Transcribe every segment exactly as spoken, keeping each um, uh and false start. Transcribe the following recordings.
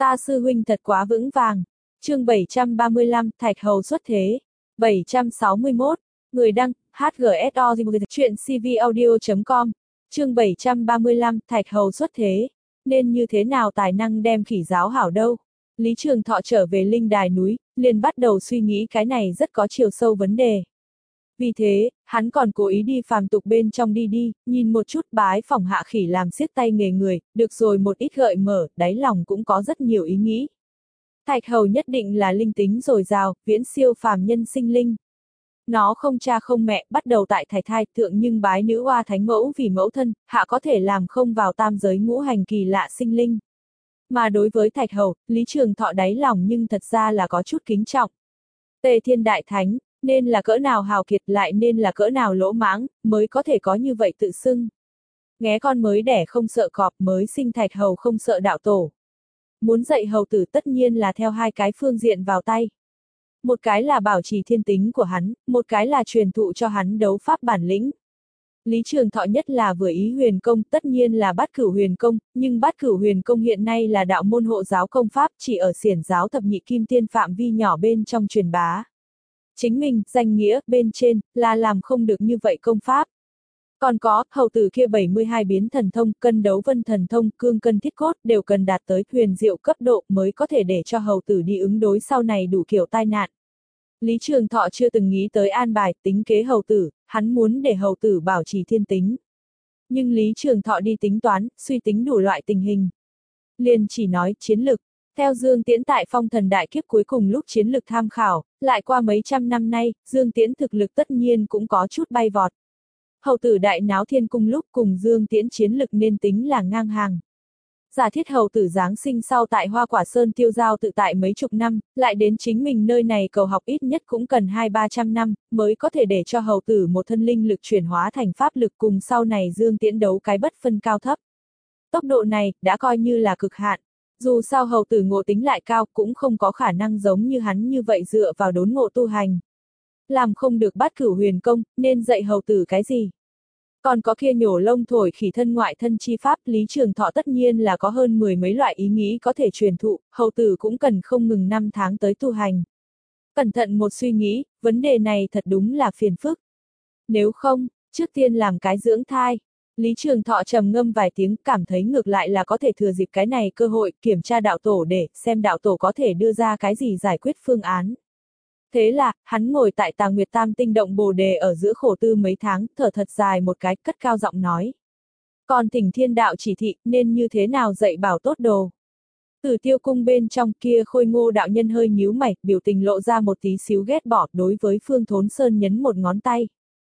Ta sư huynh thật quá vững vàng. Chương bảy trăm ba mươi lăm, Thạch Hầu xuất thế. bảy trăm sáu mươi mốt, người đăng, hát giê ét o chuyện cvaudio chấm com. Chương bảy trăm ba mươi lăm, Thạch Hầu xuất thế. Nên như thế nào tài năng đem khỉ giáo hảo đâu? Lý Trường Thọ trở về linh đài núi, liền bắt đầu suy nghĩ cái này rất có chiều sâu vấn đề. Vì thế, hắn còn cố ý đi phàm tục bên trong đi đi, nhìn một chút bái phỏng hạ khỉ làm siết tay nghề người, được rồi một ít gợi mở, đáy lòng cũng có rất nhiều ý nghĩ. Thạch Hầu nhất định là linh tính dồi dào, viễn siêu phàm nhân sinh linh. Nó không cha không mẹ, bắt đầu tại thải thai thượng nhưng bái nữ oa thánh mẫu vì mẫu thân, hạ có thể làm không vào tam giới ngũ hành kỳ lạ sinh linh. Mà đối với Thạch Hầu, Lý Trường Thọ đáy lòng nhưng thật ra là có chút kính trọng. Tề Thiên Đại Thánh, nên là cỡ nào hào kiệt lại nên là cỡ nào lỗ mãng, mới có thể có như vậy tự xưng. Nghé con mới đẻ không sợ cọp, mới sinh Thạch Hầu không sợ đạo tổ. Muốn dạy hầu tử tất nhiên là theo hai cái phương diện vào tay. Một cái là bảo trì thiên tính của hắn, một cái là truyền thụ cho hắn đấu pháp bản lĩnh. Lý Trường Thọ nhất là vừa ý huyền công, tất nhiên là bát cửu huyền công, nhưng bát cửu huyền công hiện nay là đạo môn hộ giáo công pháp, chỉ ở xiển giáo thập nhị kim tiên phạm vi nhỏ bên trong truyền bá. Chính mình, danh nghĩa, bên trên, là làm không được như vậy công pháp. Còn có, hầu tử kia bảy mươi hai biến thần thông, cân đấu vân thần thông, cương cân thiết cốt, đều cần đạt tới huyền diệu cấp độ mới có thể để cho hầu tử đi ứng đối sau này đủ kiểu tai nạn. Lý Trường Thọ chưa từng nghĩ tới an bài, tính kế hầu tử, hắn muốn để hầu tử bảo trì thiên tính. Nhưng Lý Trường Thọ đi tính toán, suy tính đủ loại tình hình. Liền chỉ nói chiến lực. Theo Dương Tiễn tại phong thần đại kiếp cuối cùng lúc chiến lực tham khảo, lại qua mấy trăm năm nay, Dương Tiễn thực lực tất nhiên cũng có chút bay vọt. Hầu tử đại náo thiên cung lúc cùng Dương Tiễn chiến lực nên tính là ngang hàng. Giả thiết hầu tử giáng sinh sau tại Hoa Quả Sơn tiêu giao tự tại mấy chục năm, lại đến chính mình nơi này cầu học ít nhất cũng cần hai ba trăm năm, mới có thể để cho hầu tử một thân linh lực chuyển hóa thành pháp lực cùng sau này Dương Tiễn đấu cái bất phân cao thấp. Tốc độ này, đã coi như là cực hạn. Dù sao hầu tử ngộ tính lại cao cũng không có khả năng giống như hắn như vậy dựa vào đốn ngộ tu hành. Làm không được bát cửu huyền công, nên dạy hầu tử cái gì? Còn có kia nhổ lông thổi khỉ thân ngoại thân chi pháp, Lý Trường Thọ tất nhiên là có hơn mười mấy loại ý nghĩ có thể truyền thụ, hầu tử cũng cần không ngừng năm tháng tới tu hành. Cẩn thận một suy nghĩ, vấn đề này thật đúng là phiền phức. Nếu không, trước tiên làm cái dưỡng thai. Lý Trường Thọ trầm ngâm vài tiếng, cảm thấy ngược lại là có thể thừa dịp cái này cơ hội kiểm tra đạo tổ để xem đạo tổ có thể đưa ra cái gì giải quyết phương án. Thế là, hắn ngồi tại Tà Nguyệt Tam Tinh động Bồ Đề ở giữa khổ tư mấy tháng, thở thật dài một cái, cất cao giọng nói. Còn thỉnh thiên đạo chỉ thị, nên như thế nào dạy bảo tốt đồ. Tử Tiêu cung bên trong kia Khôi Ngô đạo nhân hơi nhíu mày, biểu tình lộ ra một tí xíu ghét bỏ, đối với Phương Thốn Sơn nhấn một ngón tay.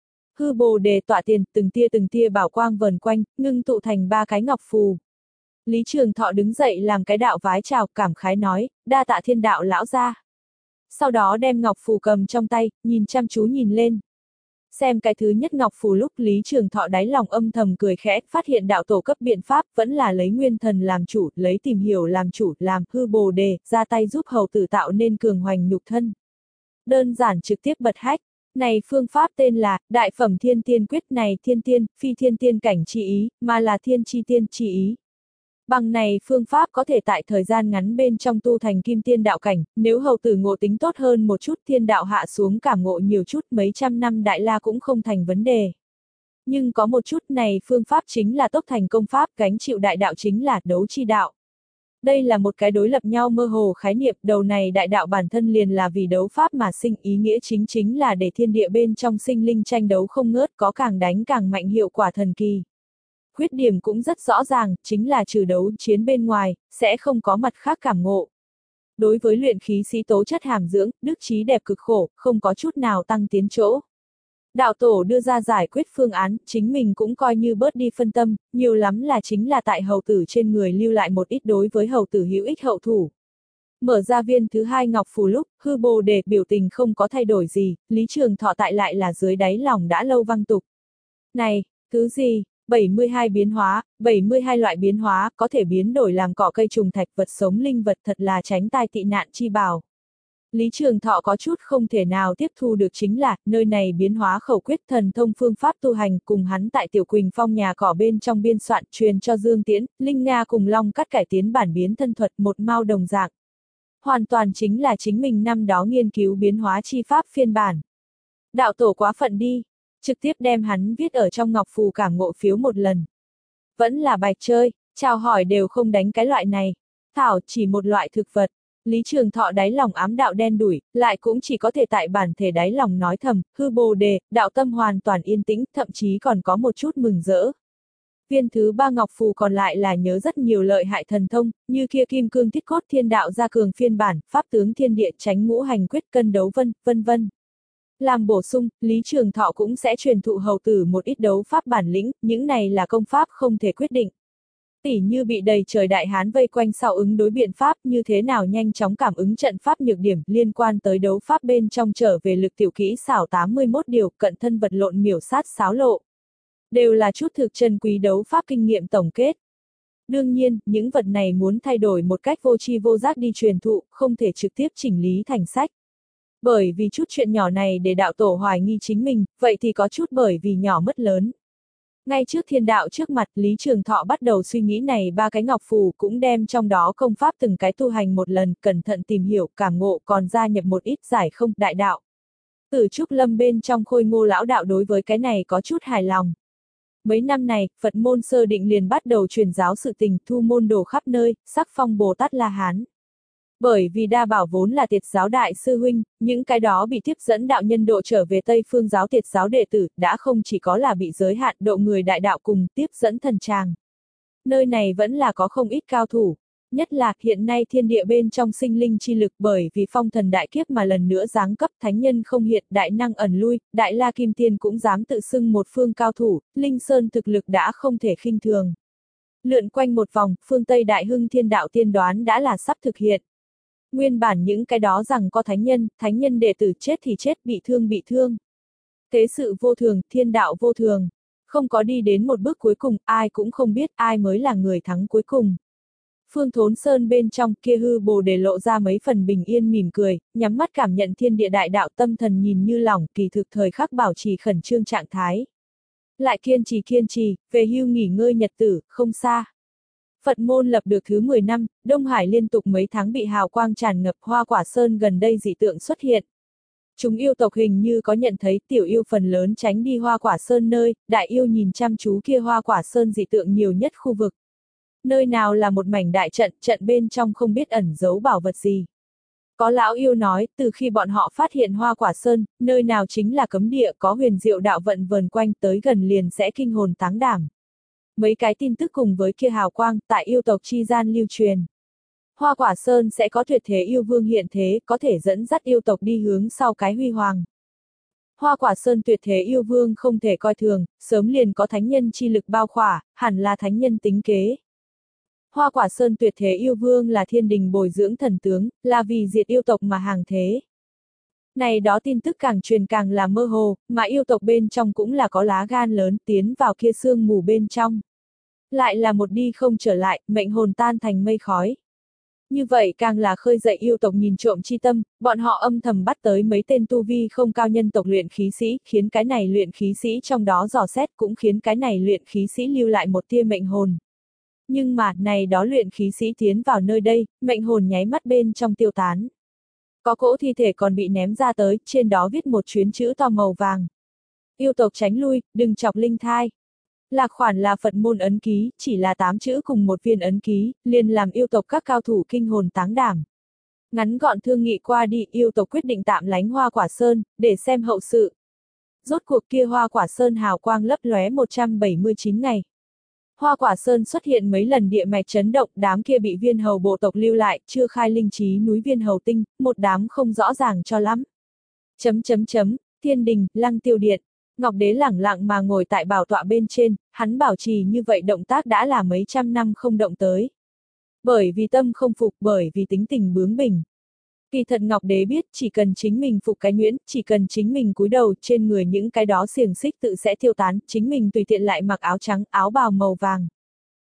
Hư Bồ Đề tọa tiền, từng tia từng tia bảo quang vờn quanh, ngưng tụ thành ba cái ngọc phù. Lý Trường Thọ đứng dậy làm cái đạo vái chào, cảm khái nói, đa tạ thiên đạo lão gia. Sau đó đem ngọc phù cầm trong tay, nhìn chăm chú nhìn lên. Xem cái thứ nhất ngọc phù lúc Lý Trường Thọ đáy lòng âm thầm cười khẽ, phát hiện đạo tổ cấp biện pháp vẫn là lấy nguyên thần làm chủ, lấy tìm hiểu làm chủ, làm hư bồ đề, ra tay giúp hầu tử tạo nên cường hoành nhục thân. Đơn giản trực tiếp bật hách. Này phương pháp tên là, Đại Phẩm Thiên Tiên Quyết, này thiên tiên, phi thiên tiên cảnh chi ý, mà là thiên chi tiên chi ý. Bằng này phương pháp có thể tại thời gian ngắn bên trong tu thành kim tiên đạo cảnh, nếu hầu tử ngộ tính tốt hơn một chút thiên đạo hạ xuống cảm ngộ nhiều chút mấy trăm năm đại la cũng không thành vấn đề. Nhưng có một chút này phương pháp chính là tốc thành công pháp, gánh chịu đại đạo chính là đấu chi đạo. Đây là một cái đối lập nhau mơ hồ khái niệm, đầu này đại đạo bản thân liền là vì đấu pháp mà sinh, ý nghĩa chính chính là để thiên địa bên trong sinh linh tranh đấu không ngớt, có càng đánh càng mạnh hiệu quả thần kỳ. Khuyết điểm cũng rất rõ ràng, chính là trừ đấu chiến bên ngoài, sẽ không có mặt khác cảm ngộ. Đối với luyện khí sĩ tố chất hàm dưỡng, đức trí đẹp cực khổ, không có chút nào tăng tiến chỗ. Đạo tổ đưa ra giải quyết phương án, chính mình cũng coi như bớt đi phân tâm, nhiều lắm là chính là tại hầu tử trên người lưu lại một ít đối với hầu tử hữu ích hậu thủ. Mở ra viên thứ hai ngọc phù lúc, hư bồ đề biểu tình không có thay đổi gì, Lý Trường Thọ tại lại là dưới đáy lòng đã lâu văng tục. Này, thứ gì? bảy mươi hai biến hóa, bảy mươi hai loại biến hóa, có thể biến đổi làm cỏ cây trùng thạch vật sống linh vật, thật là tránh tai tị nạn chi bảo. Lý Trường Thọ có chút không thể nào tiếp thu được chính là, nơi này biến hóa khẩu quyết thần thông phương pháp tu hành cùng hắn tại Tiểu Quỳnh Phong nhà cỏ bên trong biên soạn truyền cho Dương Tiễn, Linh Nga cùng Long Cắt cải tiến bản biến thân thuật một mao đồng dạng. Hoàn toàn chính là chính mình năm đó nghiên cứu biến hóa chi pháp phiên bản. Đạo tổ quá phận đi, trực tiếp đem hắn viết ở trong ngọc phù cảm ngộ phiếu một lần. Vẫn là bạch chơi, chào hỏi đều không đánh cái loại này. Thảo chỉ một loại thực vật. Lý Trường Thọ đáy lòng ám đạo đen đủi, lại cũng chỉ có thể tại bản thể đáy lòng nói thầm, hư bồ đề, đạo tâm hoàn toàn yên tĩnh, thậm chí còn có một chút mừng rỡ. Viên thứ ba ngọc phù còn lại là nhớ rất nhiều lợi hại thần thông, như kia kim cương thiết cốt thiên đạo gia cường phiên bản, pháp tướng thiên địa tránh ngũ hành quyết cân đấu vân, vân vân. Làm bổ sung, Lý Trường Thọ cũng sẽ truyền thụ hầu tử một ít đấu pháp bản lĩnh, những này là công pháp không thể quyết định. Tỉ như bị đầy trời đại hán vây quanh sau ứng đối biện pháp như thế nào nhanh chóng cảm ứng trận pháp nhược điểm liên quan tới đấu pháp bên trong trở về lực tiểu kỹ xảo tám mươi mốt điều cận thân vật lộn miểu sát xáo lộ. Đều là chút thực chân quý đấu pháp kinh nghiệm tổng kết. Đương nhiên, những vật này muốn thay đổi một cách vô tri vô giác đi truyền thụ, không thể trực tiếp chỉnh lý thành sách. Bởi vì chút chuyện nhỏ này để đạo tổ hoài nghi chính mình, vậy thì có chút bởi vì nhỏ mất lớn. Ngay trước thiên đạo trước mặt, Lý Trường Thọ bắt đầu suy nghĩ này ba cái ngọc phù cũng đem trong đó công pháp từng cái tu hành một lần, cẩn thận tìm hiểu, cảm ngộ còn gia nhập một ít giải không, đại đạo. Từ Trúc Lâm bên trong Khôi Ngô lão đạo đối với cái này có chút hài lòng. Mấy năm này, Phật môn sơ định liền bắt đầu truyền giáo sự tình, thu môn đồ khắp nơi, sắc phong Bồ Tát La Hán. Bởi vì Đa Bảo vốn là Tiệt giáo đại sư huynh, những cái đó bị tiếp dẫn đạo nhân độ trở về Tây Phương giáo Tiệt giáo đệ tử, đã không chỉ có là bị giới hạn độ người đại đạo cùng tiếp dẫn thần tràng. Nơi này vẫn là có không ít cao thủ, nhất là hiện nay thiên địa bên trong sinh linh chi lực bởi vì phong thần đại kiếp mà lần nữa giáng cấp thánh nhân không hiện, đại năng ẩn lui, đại la kim tiên cũng dám tự xưng một phương cao thủ, Linh Sơn thực lực đã không thể khinh thường. Lượn quanh một vòng, phương Tây Đại Hưng thiên đạo tiên đoán đã là sắp thực hiện. Nguyên bản những cái đó rằng có thánh nhân, thánh nhân đệ tử chết thì chết, bị thương bị thương. Thế sự vô thường, thiên đạo vô thường. Không có đi đến một bước cuối cùng, ai cũng không biết ai mới là người thắng cuối cùng. Phương Thốn Sơn bên trong kia hư bồ đề lộ ra mấy phần bình yên mỉm cười, nhắm mắt cảm nhận thiên địa đại đạo tâm thần nhìn như lỏng, kỳ thực thời khắc bảo trì khẩn trương trạng thái. Lại kiên trì kiên trì, về hưu nghỉ ngơi nhật tử, không xa. Phật môn lập được thứ mười năm, Đông Hải liên tục mấy tháng bị hào quang tràn ngập, Hoa Quả Sơn gần đây dị tượng xuất hiện. Chúng yêu tộc hình như có nhận thấy tiểu yêu phần lớn tránh đi Hoa Quả Sơn nơi, đại yêu nhìn chăm chú kia Hoa Quả Sơn dị tượng nhiều nhất khu vực. Nơi nào là một mảnh đại trận, trận bên trong không biết ẩn giấu bảo vật gì. Có lão yêu nói, từ khi bọn họ phát hiện Hoa Quả Sơn, nơi nào chính là cấm địa có huyền diệu đạo vận vờn quanh tới gần liền sẽ kinh hồn táng đảm. Mấy cái tin tức cùng với kia hào quang, tại yêu tộc chi gian lưu truyền. Hoa Quả Sơn sẽ có tuyệt thế yêu vương hiện thế, có thể dẫn dắt yêu tộc đi hướng sau cái huy hoàng. Hoa Quả Sơn tuyệt thế yêu vương không thể coi thường, sớm liền có thánh nhân chi lực bao khỏa, hẳn là thánh nhân tính kế. Hoa Quả Sơn tuyệt thế yêu vương là thiên đình bồi dưỡng thần tướng, là vì diệt yêu tộc mà hàng thế. Này đó tin tức càng truyền càng là mơ hồ, mà yêu tộc bên trong cũng là có lá gan lớn tiến vào kia sương mù bên trong. Lại là một đi không trở lại, mệnh hồn tan thành mây khói. Như vậy càng là khơi dậy yêu tộc nhìn trộm chi tâm, bọn họ âm thầm bắt tới mấy tên tu vi không cao nhân tộc luyện khí sĩ, khiến cái này luyện khí sĩ trong đó dò xét cũng khiến cái này luyện khí sĩ lưu lại một tia mệnh hồn. Nhưng mà, này đó luyện khí sĩ tiến vào nơi đây, mệnh hồn nháy mắt bên trong tiêu tán. Có cỗ thi thể còn bị ném ra tới, trên đó viết một chuyến chữ to màu vàng. Yêu tộc tránh lui, đừng chọc linh thai. Lạc khoản là Phật môn ấn ký, chỉ là tám chữ cùng một viên ấn ký, liền làm yêu tộc các cao thủ kinh hồn táng đảm. Ngắn gọn thương nghị qua đi, yêu tộc quyết định tạm lánh Hoa Quả Sơn, để xem hậu sự. Rốt cuộc kia Hoa Quả Sơn hào quang lấp lóe một trăm bảy mươi chín ngày. Hoa Quả Sơn xuất hiện mấy lần địa mạch chấn động, đám kia bị viên hầu bộ tộc lưu lại, chưa khai linh trí núi viên hầu tinh, một đám không rõ ràng cho lắm. Chấm chấm chấm, thiên đình, lăng tiêu điện. Ngọc Đế lẳng lặng mà ngồi tại bảo tọa bên trên, hắn bảo trì như vậy động tác đã là mấy trăm năm không động tới. Bởi vì tâm không phục, bởi vì tính tình bướng bỉnh. Kỳ thật Ngọc Đế biết, chỉ cần chính mình phục cái nhuyễn, chỉ cần chính mình cúi đầu, trên người những cái đó xiềng xích tự sẽ tiêu tán, chính mình tùy tiện lại mặc áo trắng, áo bào màu vàng.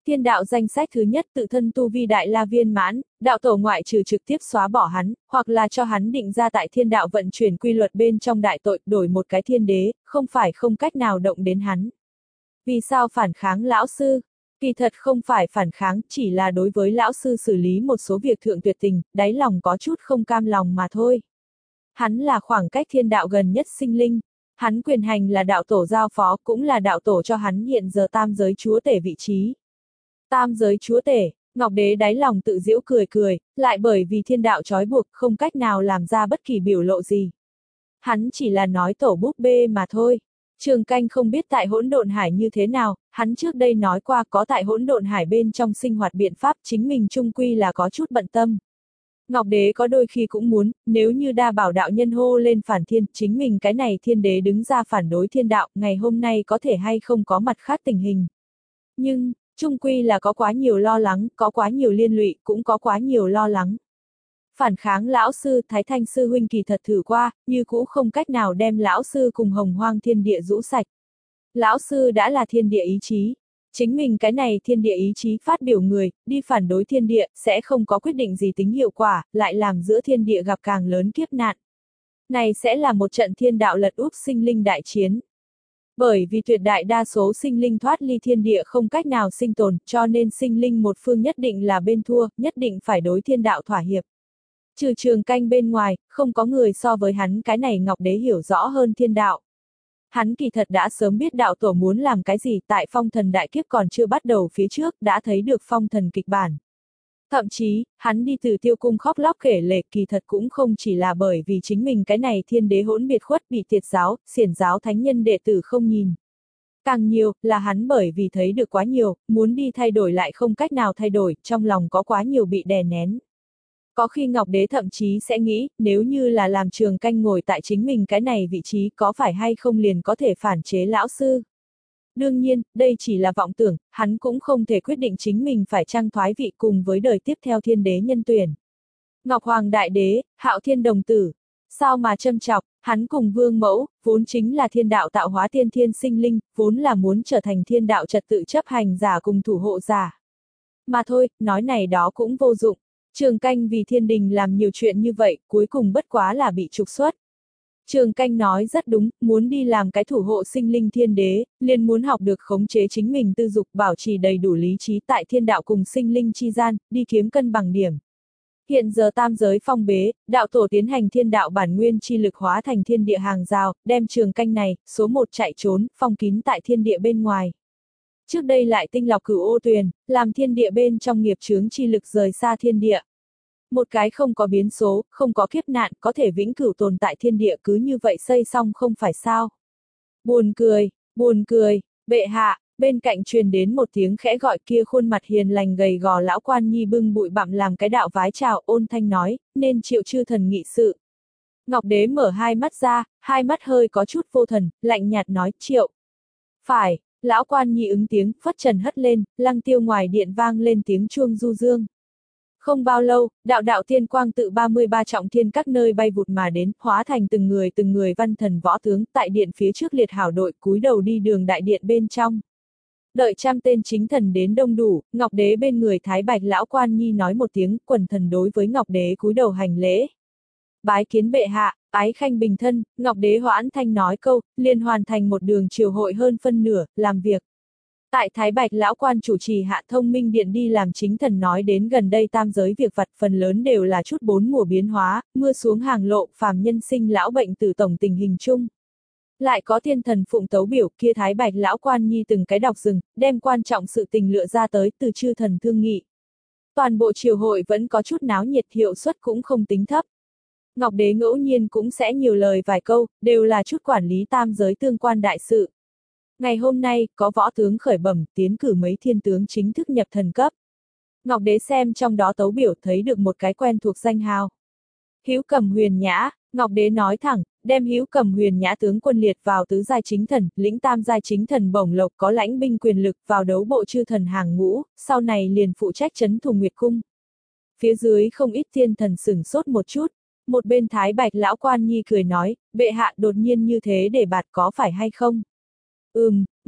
Thiên đạo danh sách thứ nhất tự thân tu vi đại la viên mãn, đạo tổ ngoại trừ trực tiếp xóa bỏ hắn, hoặc là cho hắn định ra tại thiên đạo vận chuyển quy luật bên trong đại tội, đổi một cái thiên đế, không phải không cách nào động đến hắn. Vì sao phản kháng lão sư? Kỳ thật không phải phản kháng, chỉ là đối với lão sư xử lý một số việc thượng tuyệt tình, đáy lòng có chút không cam lòng mà thôi. Hắn là khoảng cách thiên đạo gần nhất sinh linh. Hắn quyền hành là đạo tổ giao phó, cũng là đạo tổ cho hắn hiện giờ tam giới chúa tể vị trí. Tam giới chúa tể, Ngọc Đế đáy lòng tự giễu cười cười, lại bởi vì thiên đạo trói buộc không cách nào làm ra bất kỳ biểu lộ gì. Hắn chỉ là nói tổ búp bê mà thôi. Trường Canh không biết tại hỗn độn hải như thế nào, hắn trước đây nói qua có tại hỗn độn hải bên trong sinh hoạt biện pháp, chính mình chung quy là có chút bận tâm. Ngọc Đế có đôi khi cũng muốn, nếu như đa bảo đạo nhân hô lên phản thiên, chính mình cái này thiên đế đứng ra phản đối thiên đạo, ngày hôm nay có thể hay không có mặt khác tình hình. Nhưng, chung quy là có quá nhiều lo lắng, có quá nhiều liên lụy, cũng có quá nhiều lo lắng. Phản kháng lão sư, Thái Thanh sư huynh kỳ thật thử qua, như cũ không cách nào đem lão sư cùng hồng hoang thiên địa rũ sạch. Lão sư đã là thiên địa ý chí. Chính mình cái này thiên địa ý chí phát biểu người, đi phản đối thiên địa, sẽ không có quyết định gì tính hiệu quả, lại làm giữa thiên địa gặp càng lớn kiếp nạn. Này sẽ là một trận thiên đạo lật úp sinh linh đại chiến. Bởi vì tuyệt đại đa số sinh linh thoát ly thiên địa không cách nào sinh tồn, cho nên sinh linh một phương nhất định là bên thua, nhất định phải đối thiên đạo thỏa hiệp. Trừ Trường Canh bên ngoài, không có người so với hắn cái này Ngọc Đế hiểu rõ hơn thiên đạo. Hắn kỳ thật đã sớm biết đạo tổ muốn làm cái gì, tại phong thần đại kiếp còn chưa bắt đầu phía trước, đã thấy được phong thần kịch bản. Thậm chí, hắn đi từ tiêu cung khóc lóc kể lể kỳ thật cũng không chỉ là bởi vì chính mình cái này thiên đế hỗn biệt khuất bị tiệt giáo, xiển giáo thánh nhân đệ tử không nhìn. Càng nhiều, là hắn bởi vì thấy được quá nhiều, muốn đi thay đổi lại không cách nào thay đổi, trong lòng có quá nhiều bị đè nén. Có khi Ngọc Đế thậm chí sẽ nghĩ, nếu như là làm Trường Canh ngồi tại chính mình cái này vị trí có phải hay không liền có thể phản chế lão sư. Đương nhiên, đây chỉ là vọng tưởng, hắn cũng không thể quyết định chính mình phải chăng thoái vị cùng với đời tiếp theo thiên đế nhân tuyển. Ngọc Hoàng Đại Đế, Hạo Thiên Đồng Tử, sao mà châm chọc, hắn cùng Vương Mẫu, vốn chính là thiên đạo tạo hóa tiên thiên sinh linh, vốn là muốn trở thành thiên đạo trật tự chấp hành giả cùng thủ hộ giả. Mà thôi, nói này đó cũng vô dụng. Trường Canh vì thiên đình làm nhiều chuyện như vậy, cuối cùng bất quá là bị trục xuất. Trường Canh nói rất đúng, muốn đi làm cái thủ hộ sinh linh thiên đế, liền muốn học được khống chế chính mình tư dục, bảo trì đầy đủ lý trí tại thiên đạo cùng sinh linh chi gian, đi kiếm cân bằng điểm. Hiện giờ tam giới phong bế, đạo tổ tiến hành thiên đạo bản nguyên chi lực hóa thành thiên địa hàng rào, đem Trường Canh này, số một chạy trốn, phong kín tại thiên địa bên ngoài. Trước đây lại tinh lọc cửu ô tuyền, làm thiên địa bên trong nghiệp chướng chi lực rời xa thiên địa. Một cái không có biến số, không có kiếp nạn, có thể vĩnh cửu tồn tại thiên địa cứ như vậy xây xong không phải sao. Buồn cười, buồn cười, bệ hạ, bên cạnh truyền đến một tiếng khẽ gọi kia khuôn mặt hiền lành gầy gò lão quan nhi bưng bụi bặm làm cái đạo vái chào ôn thanh nói, nên triệu chư thần nghị sự. Ngọc Đế mở hai mắt ra, hai mắt hơi có chút vô thần, lạnh nhạt nói, triệu. Phải, lão quan nhi ứng tiếng, phất trần hất lên, lăng tiêu ngoài điện vang lên tiếng chuông du dương. Không bao lâu, đạo đạo thiên quang tự ba mươi ba trọng thiên các nơi bay vụt mà đến, hóa thành từng người từng người văn thần võ tướng, tại điện phía trước liệt hảo đội cúi đầu đi đường đại điện bên trong. Đợi trăm tên chính thần đến đông đủ, Ngọc Đế bên người Thái Bạch lão quan nhi nói một tiếng, quần thần đối với Ngọc Đế cúi đầu hành lễ. Bái kiến bệ hạ, ái khanh bình thân, Ngọc Đế hoãn thanh nói câu, liền hoàn thành một đường triều hội hơn phân nửa, làm việc. Tại Thái Bạch lão quan chủ trì hạ thông minh điện đi làm chính thần nói đến gần đây tam giới việc vặt phần lớn đều là chút bốn mùa biến hóa, mưa xuống hàng lộ, phàm nhân sinh lão bệnh tử tổng tình hình chung. Lại có thiên thần phụng tấu biểu kia Thái Bạch lão quan nhi từng cái đọc rừng, đem quan trọng sự tình lựa ra tới từ chư thần thương nghị. Toàn bộ triều hội vẫn có chút náo nhiệt hiệu suất cũng không tính thấp. Ngọc Đế ngẫu nhiên cũng sẽ nhiều lời vài câu, đều là chút quản lý tam giới tương quan đại sự. Ngày hôm nay, có võ tướng khởi bẩm tiến cử mấy thiên tướng chính thức nhập thần cấp. Ngọc Đế xem trong đó tấu biểu thấy được một cái quen thuộc danh hào. Hữu Cầm Huyền Nhã, Ngọc Đế nói thẳng, đem Hữu Cầm Huyền Nhã tướng quân liệt vào tứ giai chính thần, lĩnh tam giai chính thần bổng lộc có lãnh binh quyền lực vào đấu bộ chư thần hàng ngũ, sau này liền phụ trách trấn thủ Nguyệt Cung. Phía dưới không ít thiên thần sửng sốt một chút, một bên Thái Bạch lão quan nhi cười nói, bệ hạ đột nhiên như thế để bạt có phải hay không? Ừm,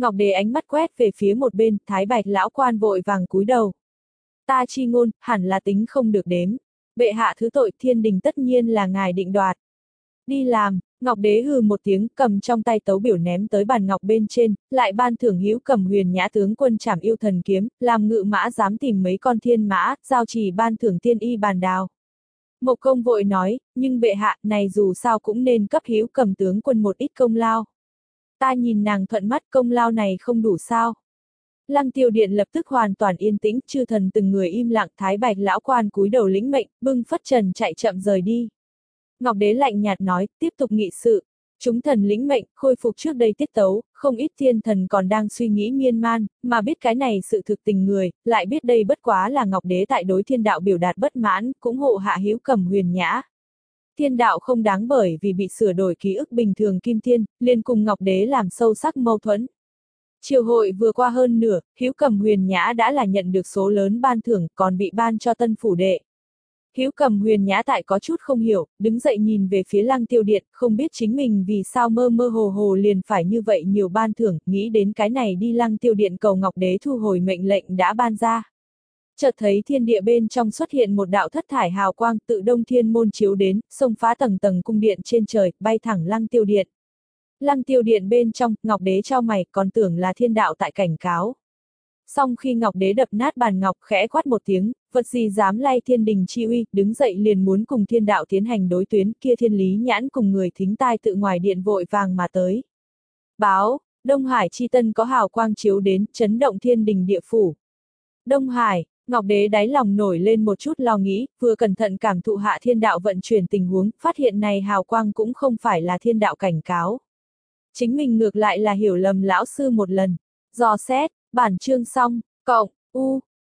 Ngọc Đế ánh mắt quét về phía một bên, Thái Bạch lão quan vội vàng cúi đầu. Ta chi ngôn, hẳn là tính không được đếm. Bệ hạ thứ tội, thiên đình tất nhiên là ngài định đoạt. Đi làm, Ngọc Đế hừ một tiếng, cầm trong tay tấu biểu ném tới bàn ngọc bên trên, lại ban thưởng Hữu Cầm Huyền Nhã tướng quân trảm yêu thần kiếm, làm ngự mã dám tìm mấy con thiên mã, giao chỉ ban thưởng tiên y bàn đào. Mộc Công vội nói, nhưng bệ hạ, này dù sao cũng nên cấp Hữu Cầm tướng quân một ít công lao. Ta nhìn nàng thuận mắt, công lao này không đủ sao. Lăng Tiêu Điện lập tức hoàn toàn yên tĩnh, chư thần từng người im lặng, Thái Bạch lão quan cúi đầu lĩnh mệnh, bưng phất trần chạy chậm rời đi. Ngọc Đế lạnh nhạt nói, tiếp tục nghị sự. Chúng thần lĩnh mệnh, khôi phục trước đây tiết tấu, không ít thiên thần còn đang suy nghĩ miên man, mà biết cái này sự thực tình người, lại biết đây bất quá là Ngọc Đế tại đối thiên đạo biểu đạt bất mãn, cũng hộ hạ Hữu Cầm Huyền Nhã. Thiên đạo không đáng bởi vì bị sửa đổi ký ức bình thường Kim Thiên, liền cùng Ngọc Đế làm sâu sắc mâu thuẫn. Triều hội vừa qua hơn nửa, Hữu Cầm Huyền Nhã đã là nhận được số lớn ban thưởng, còn bị ban cho tân phủ đệ. Hữu Cầm Huyền Nhã tại có chút không hiểu, đứng dậy nhìn về phía Lăng Tiêu Điện, không biết chính mình vì sao mơ mơ hồ hồ liền phải như vậy nhiều ban thưởng, nghĩ đến cái này đi Lăng Tiêu Điện cầu Ngọc Đế thu hồi mệnh lệnh đã ban ra. Chợt thấy thiên địa bên trong xuất hiện một đạo thất thải hào quang tự Đông Thiên môn chiếu đến, xông phá tầng tầng cung điện trên trời, bay thẳng Lăng Tiêu Điện. Lăng Tiêu Điện bên trong, Ngọc Đế chau mày, còn tưởng là thiên đạo tại cảnh cáo. Song khi Ngọc Đế đập nát bàn ngọc khẽ quát một tiếng, vật gì dám lay thiên đình chi uy, đứng dậy liền muốn cùng thiên đạo tiến hành đối tuyến, kia Thiên Lý Nhãn cùng người thính tai tự ngoài điện vội vàng mà tới. Báo, Đông Hải chi tân có hào quang chiếu đến, chấn động thiên đình địa phủ. Đông Hải, Ngọc Đế đáy lòng nổi lên một chút lo nghĩ, vừa cẩn thận cảm thụ hạ thiên đạo vận chuyển tình huống, phát hiện này hào quang cũng không phải là thiên đạo cảnh cáo. Chính mình ngược lại là hiểu lầm lão sư một lần. Dò xét, bản chương xong, cộng, u.